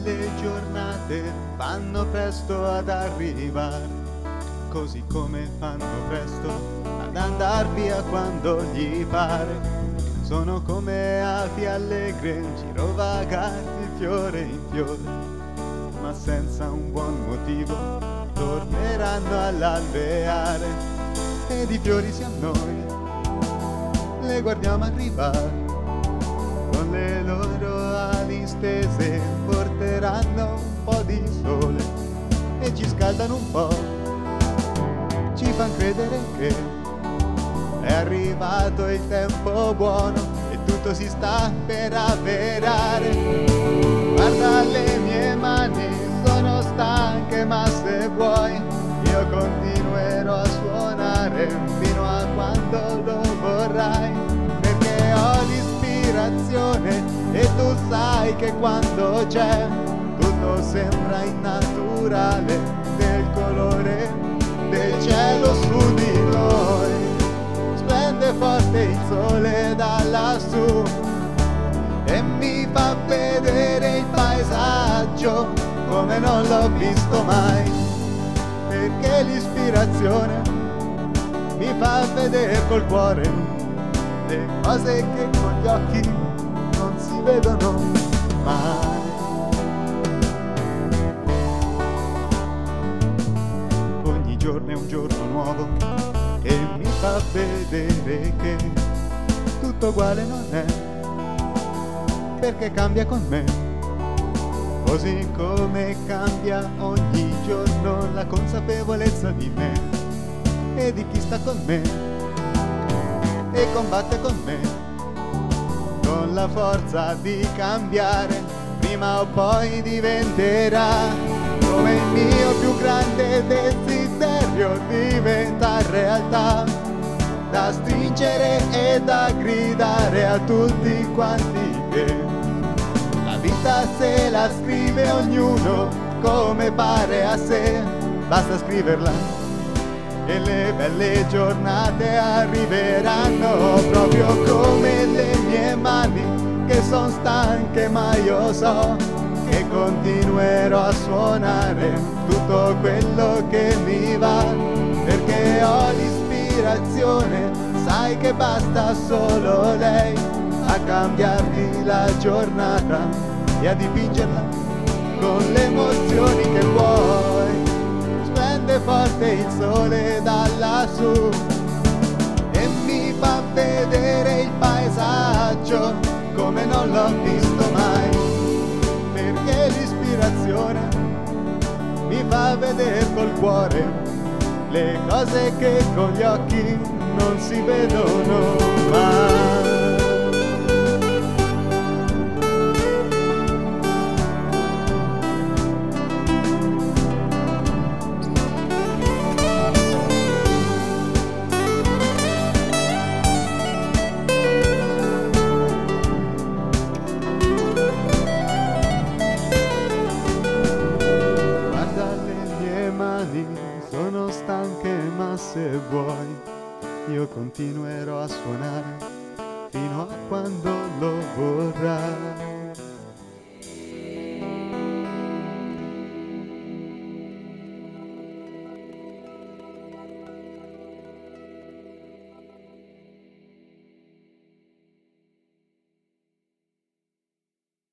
belle giornate fanno presto ad arrivare, così come fanno presto ad andar via quando gli pare. Sono come api allegre in giro vagare di fiore in fiore, ma senza un buon motivo torneranno all'alveare. E di fiori siamo noi, le guardiamo arrivare, con le loro ali stese porteranno un po' di sole e ci scaldano un po', ci fan credere che è arrivato il tempo buono e tutto si sta per avverare. Guarda le mie mani, sono stanche, ma se vuoi io continuerò a suonare fino a quando lo vorrai, perché ho l'ispirazione e tu sai che quando c'è tutto sembra innaturale, del colore del cielo su di noi. Splende forte il sole da lassù e mi fa vedere il paesaggio come non l'ho visto mai, perché l'ispirazione mi fa vedere col cuore le cose che con gli occhi non si vedono mai. Ogni giorno è un giorno nuovo e mi fa vedere che tutto uguale non è, perché cambia con me, così come cambia ogni giorno la consapevolezza di me e di chi sta con me e combatte con me, con la forza di cambiare, prima o poi diventerà come il mio più grande desiderio, diventa realtà, da stringere e da gridare a tutti quanti che la vita se la scrive ognuno come pare a sé, basta scriverla e le belle giornate arriveranno, proprio come le mie mani che son stanche, ma io so che continuerò a suonare tutto quello che mi va, perché ho l'ispirazione, sai che basta solo lei a cambiarmi la giornata e a dipingerla con le emozioni che vuoi. Splende forte il sole da lassù e mi fa vedere il paesaggio come non l'ho visto mai, perché l'ispirazione mi fa vedere col cuore le cose che con gli occhi non si vedono mai. Sono stanche, ma se vuoi io continuerò a suonare fino a quando lo vorrai.